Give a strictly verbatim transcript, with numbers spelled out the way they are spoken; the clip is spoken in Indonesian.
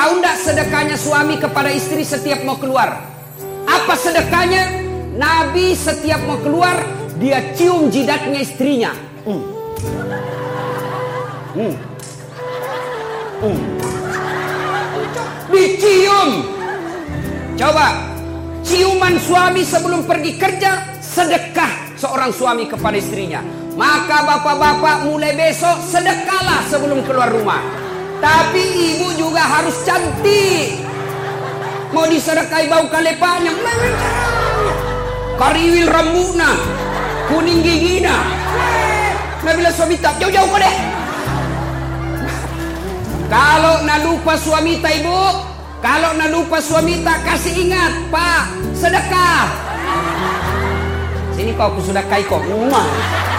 Tahu ndak sedekahnya suami kepada istri setiap mau keluar? Apa sedekahnya? Nabi setiap mau keluar, dia cium jidatnya istrinya. Hmm. Hmm. Hmm. Dicium. Coba, ciuman suami sebelum pergi kerja, sedekah seorang suami kepada istrinya. Maka bapak-bapak mulai besok sedekahlah sebelum keluar rumah. Tapi ibu juga harus cantik. Mau disedekahi bau kalepanya, kariwil rambutna, kuning gigina. Nabila suami tak jauh-jauh kau deh. Kalau nak lupa suami tak ibu, kalau nak lupa suami tak, kasih ingat Pak, sedekah. Sini kau aku sedekahi kau.